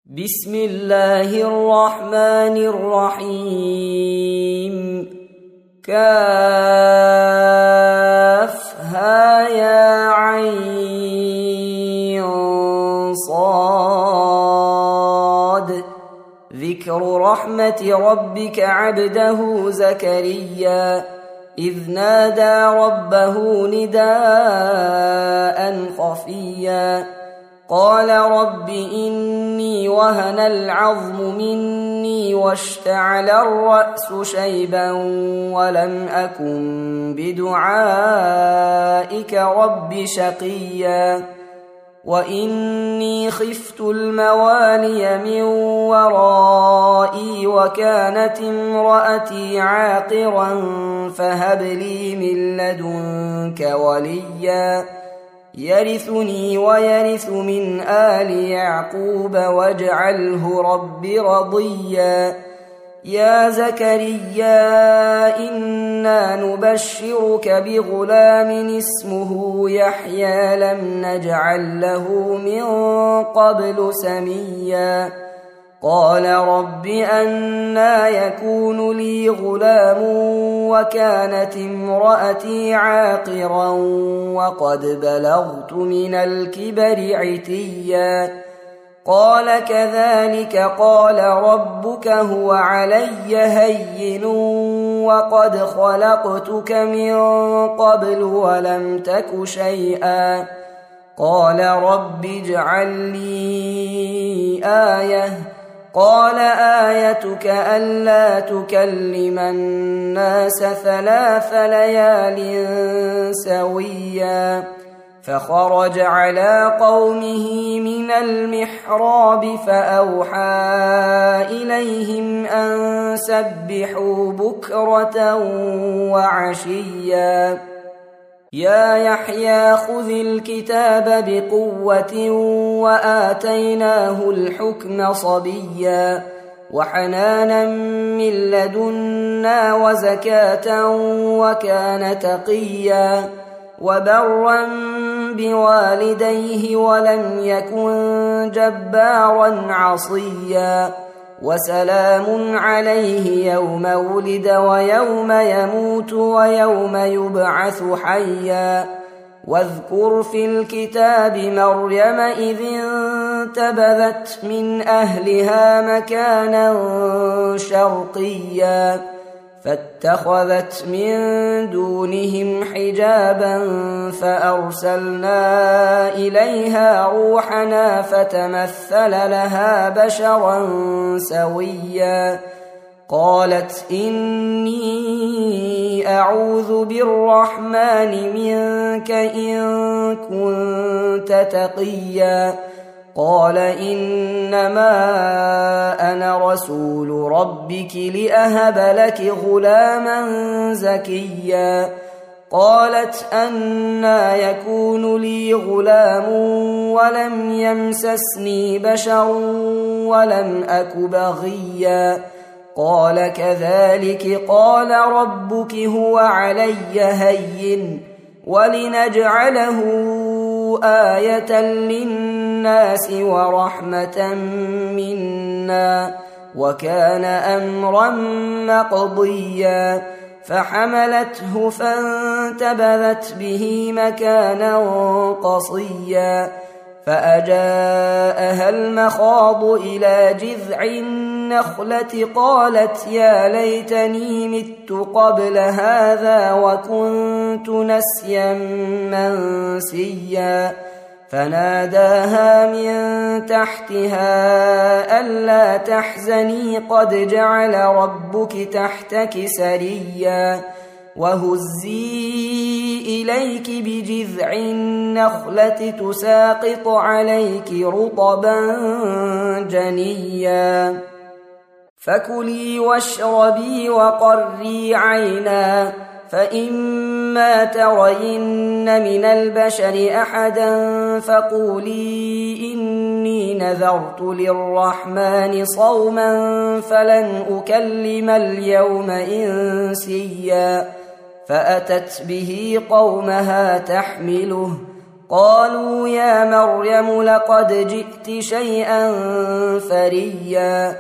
بسم الله الرحمن الرحيم. كافها يا عين صاد. ذكر رحمة ربك عبده زكريا إذ نادى ربه نداء خفيا قال رب إني وهن العظم مني واشتعل الرأس شيبا ولم أكن بدعائك رب شقيا وإني خفت الموالي من ورائي وكانت امرأتي عاقرا فهب لي من لدنك وليا يرثني ويرث من آل يعقوب واجعله رب رضيا. يا زكريا إنا نبشرك بغلام اسمه يحيى لم نجعل له من قبل سميا قال رب أنى يكون لي غلام وكانت امرأتي عاقرا وقد بلغت من الكبر عتيا قال كذلك قال ربك هو علي هين وقد خلقتك من قبل ولم تك شيئا قال رب اجعل لي آية قال آيتك ألا تكلم الناس 3 ليال سويا فخرج على قومه من المحراب فأوحى إليهم أن سبحوا بكرة وعشيا يا يحيى خذ الكتاب بقوة وآتيناه الحكم صبيا وحنانا من لدنا وزكاة وكان تقيا وبرا بوالديه ولم يكن جبارا عصيا وسلام عليه يوم ولد ويوم يموت ويوم يبعث حيا واذكر في الكتاب مريم إذ انتبذت من أهلها مكانا شرقيا فاتخذت من دونهم حجابا فأرسلنا إليها روحنا فتمثل لها بشرا سويا قالت إني أعوذ بالرحمن منك إن كنت تقيا قال إنما أنا رسول ربك لأهب لك غلاما زكيا قالت أنى يكون لي غلام ولم يمسسني بشر ولم أك بغيا قال كذلك قال ربك هو علي هين ولنجعله آية للناس ورحمة منا وكان أمرا مقضيا فحملته فانتبذت به مكانا قصيا فأجاءها المخاض إلى جذع النخلة قالت يا ليتني مت قبل هذا وكنت نسيا منسيا فناداها من تحتها ألا تحزني قد جعل ربك تحتك سريا وهزي إليك بجذع النخلة تساقط عليك رطبا جنيا فكلي واشربي وقري عينا فإما ترين من البشر أحدا فقولي إني نذرت للرحمن صوما فلن أكلم اليوم إنسيا فأتت به قومها تحمله قالوا يا مريم لقد جئت شيئا فريا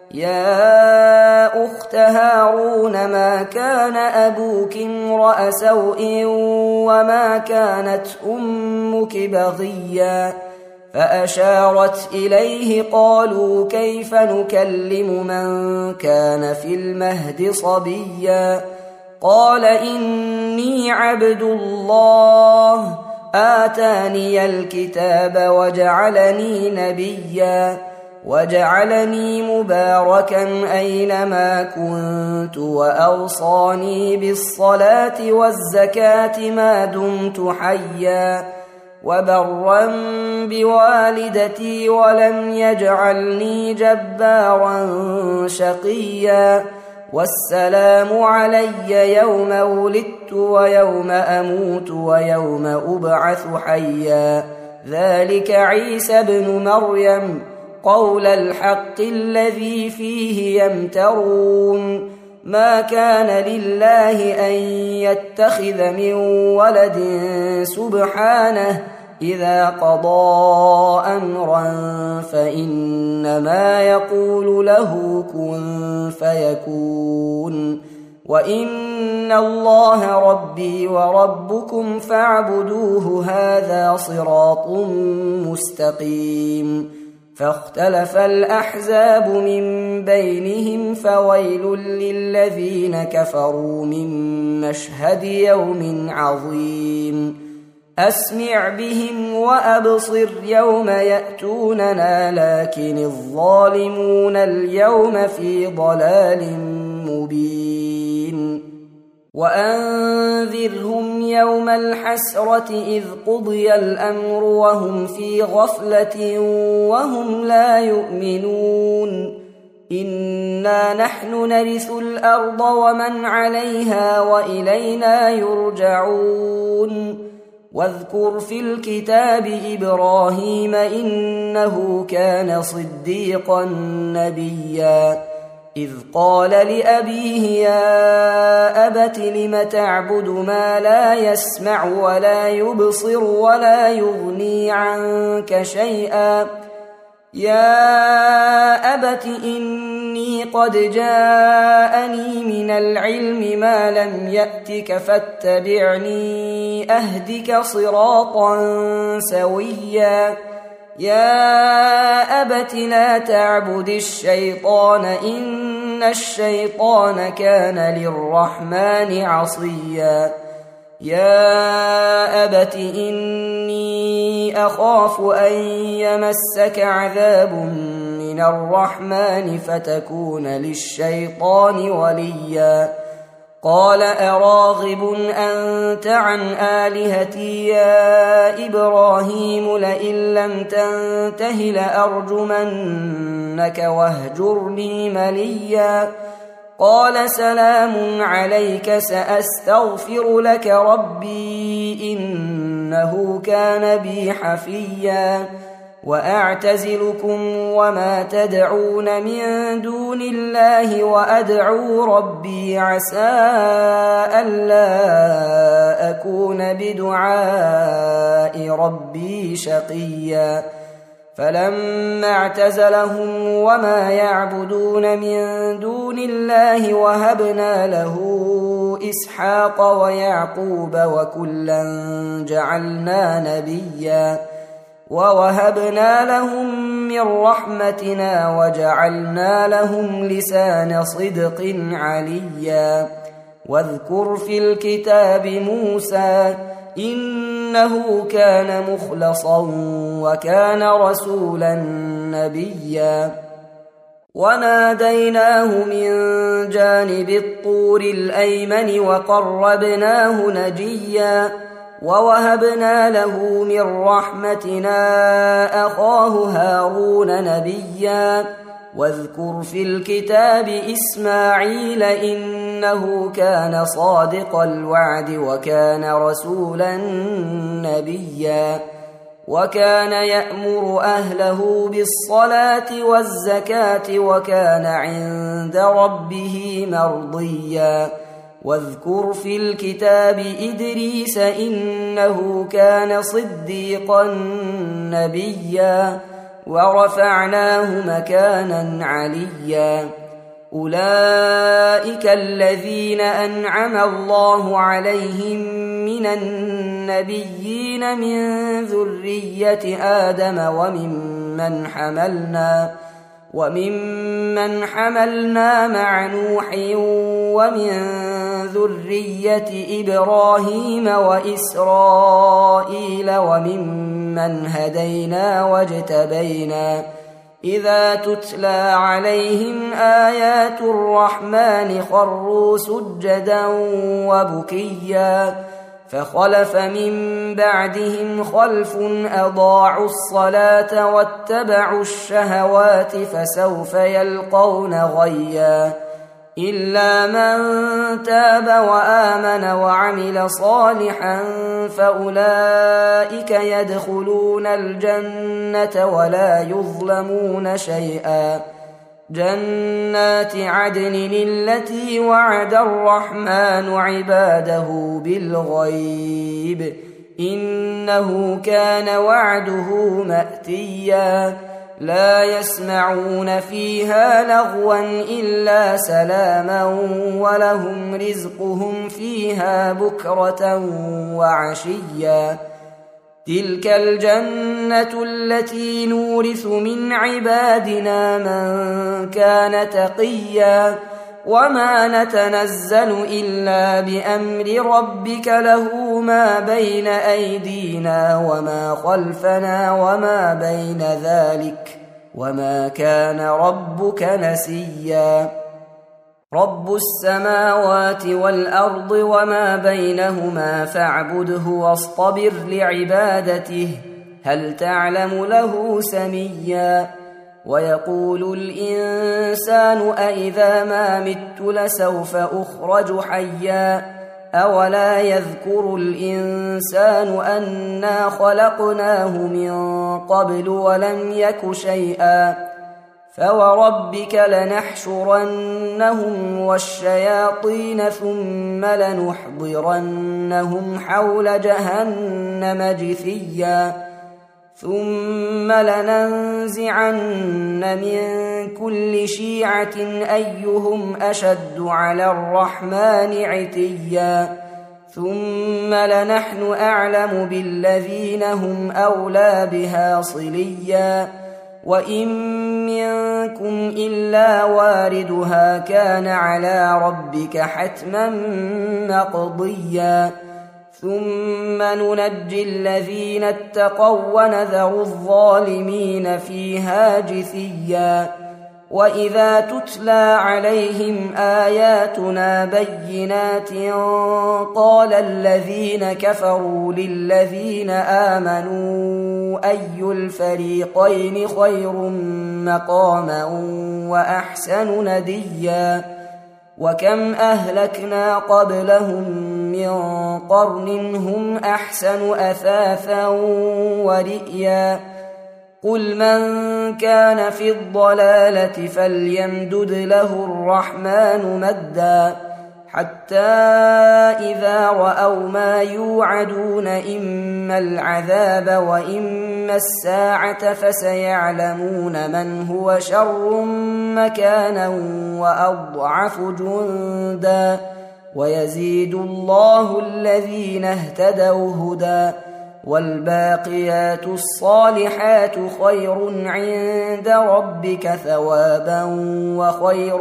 يا أخت هارون ما كان أبوك امرأ سوء وما كانت أمك بغيا فأشارت إليه قالوا كيف نكلم من كان في المهد صبيا قال إني عبد الله آتاني الكتاب وجعلني نبيا وجعلني مباركا أينما كنت وأوصاني بالصلاة والزكاة ما دمت حيا وبرا بوالدتي ولم يجعلني جبارا شقيا والسلام علي يوم ولدت ويوم أموت ويوم أبعث حيا ذلك عيسى بن مريم قول الحق الذي فيه يمترون ما كان لله أن يتخذ من ولد سبحانه إذا قضى أمرا فإنما يقول له كن فيكون وإن الله ربي وربكم فاعبدوه هذا صراط مستقيم فاختلف الأحزاب من بينهم فويل للذين كفروا من مشهد يوم عظيم أسمع بهم وأبصر يوم يأتوننا لكن الظالمون اليوم في ضلال مبين وأنذرهم يوم الحسرة إذ قضي الأمر وهم في غفلة وهم لا يؤمنون إنا نحن نرث الأرض ومن عليها وإلينا يرجعون واذكر في الكتاب إبراهيم إنه كان صديقا نبيا إذ قال لأبيه يا أبت لم تعبد ما لا يسمع ولا يبصر ولا يغني عنك شيئا يا أبت إني قد جاءني من العلم ما لم يأتك فاتبعني أهدك صراطا سويا يا أبت لا تعبد الشيطان إن الشيطان كان للرحمن عصيا يا أبت إني أخاف أن يمسك عذاب من الرحمن فتكون للشيطان وليا قال أراغب أنت عن آلهتي يا إبراهيم لئن لم تنته لأرجمنك واهجرني مليا قال سلام عليك سأستغفر لك ربي إنه كان بي حفيا وأعتزلكم وما تدعون من دون الله وأدعو ربي عسى ألا أكون بدعاء ربي شقيا فلما اعتزلهم وما يعبدون من دون الله وهبنا له إسحاق ويعقوب وكلا جعلنا نبيا ووهبنا لهم من رحمتنا وجعلنا لهم لسان صدق عليا واذكر في الكتاب موسى إنه كان مخلصا وكان رسولا نبيا وناديناه من جانب الطور الأيمن وقربناه نجيا ووهبنا له من رحمتنا أخاه هارون نبيا واذكر في الكتاب إسماعيل إنه كان صادق الوعد وكان رسولا نبيا وكان يأمر أهله بالصلاة والزكاة وكان عند ربه مرضيا واذكر في الكتاب إدريس إنه كان صديقا نبيا ورفعناه مكانا عليا أولئك الذين أنعم الله عليهم من النبيين من ذرية آدم وممن حملنا مع نوح ومن ذرية إبراهيم وإسرائيل وممن هدينا واجتبينا إذا تتلى عليهم آيات الرحمن خروا سجدا وبكيا فخلف من بعدهم خلف أضاعوا الصلاة واتبعوا الشهوات فسوف يلقون غيا إلا من تاب وآمن وعمل صالحا فأولئك يدخلون الجنة ولا يظلمون شيئا جنات عدن التي وعد الرحمن عباده بالغيب إنه كان وعده مأتيا لا يسمعون فيها لغوا إلا سلاما ولهم رزقهم فيها بكرة وعشيا تلك الجنة التي نورث من عبادنا من كان تقيا وما نتنزل إلا بأمر ربك له ما بين أيدينا وما خلفنا وما بين ذلك وما كان ربك نسيا رب السماوات والأرض وما بينهما فاعبده واصطبر لعبادته هل تعلم له سميا ويقول الإنسان أإذا ما مت لسوف أخرج حيا أولا يذكر الإنسان أنا خلقناه من قبل ولم يك شيئا فوربك لنحشرنهم والشياطين ثم لنحضرنهم حول جهنم جثيا ثم لننزعن من كل شيعة أيهم أشد على الرحمن عتيا ثم لنحن أعلم بالذين هم أولى بها صليا وإن منكم إلا واردها كان على ربك حتما مقضيا ثم ننجي الذين اتقوا ونذر الظالمين فيها جثيا وإذا تتلى عليهم آياتنا بينات قال الذين كفروا للذين آمنوا أي الفريقين خير مقاما وأحسن نديا وكم أهلكنا قبلهم من قرن هم أحسن أثاثا ورئيا قل من كان في الضلالة فليمدد له الرحمن مدا حتى إذا رأوا ما يوعدون إما العذاب وإما الساعة فسيعلمون من هو شر مكانا وأضعف جندا ويزيد الله الذين اهتدوا هدى والباقيات الصالحات خير عند ربك ثوابا وخير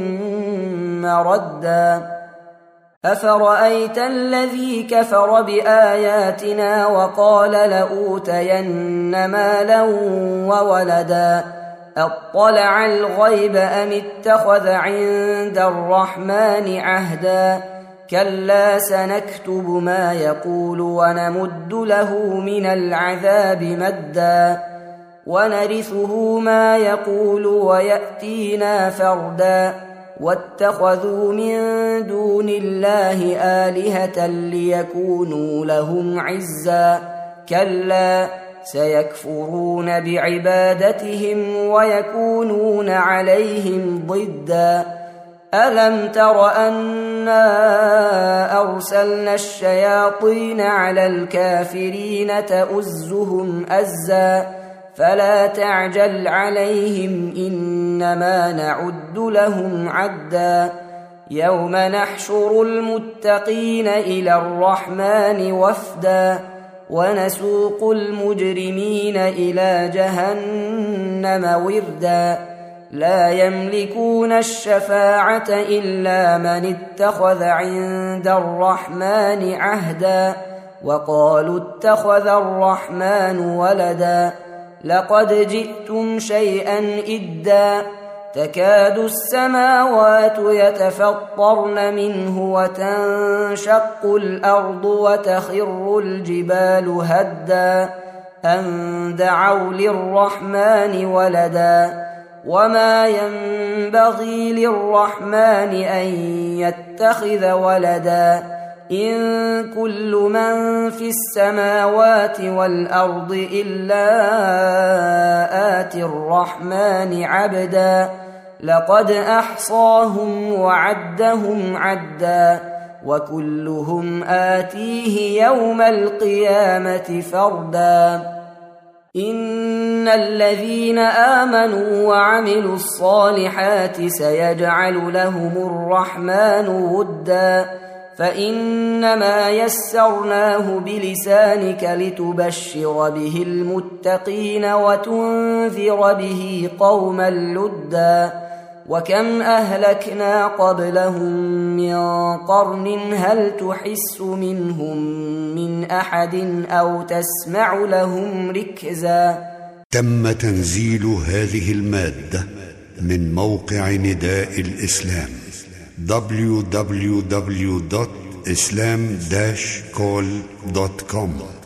مردا أفرأيت الذي كفر بآياتنا وقال لأوتين مالا وولدا أطلع الغيب أم اتخذ عند الرحمن عهدا كلا سنكتب ما يقول ونمد له من العذاب مدا ونرثه ما يقول ويأتينا فردا واتخذوا من دون الله آلهة ليكونوا لهم عزا كلا سيكفرون بعبادتهم ويكونون عليهم ضدا ألم تر أنا أرسلنا الشياطين على الكافرين تؤزهم أزا فلا تعجل عليهم إنما نعد لهم عدا يوم نحشر المتقين إلى الرحمن وفدا ونسوق المجرمين إلى جهنم وردا لا يملكون الشفاعة إلا من اتخذ عند الرحمن عهدا وقالوا اتخذ الرحمن ولدا لقد جئتم شيئا إدا تكاد السماوات يتفطرن منه وتنشق الأرض وتخر الجبال هدا أن دعوا للرحمن ولدا وما ينبغي للرحمن أن يتخذ ولدا إن كل من في السماوات والأرض إلا آتي الرحمن عبدا لقد أحصاهم وعدهم عدا وكلهم آتيه يوم القيامة فردا إن الذين آمنوا وعملوا الصالحات سيجعل لهم الرحمن ودا فإنما يسرناه بلسانك لتبشر به المتقين وتنذر به قوما لدا وكم أهلكنا قبلهم من قرن هل تحس منهم من أحد أو تسمع لهم ركزا. تم تنزيل هذه المادة من موقع نداء الإسلام www.islam-call.com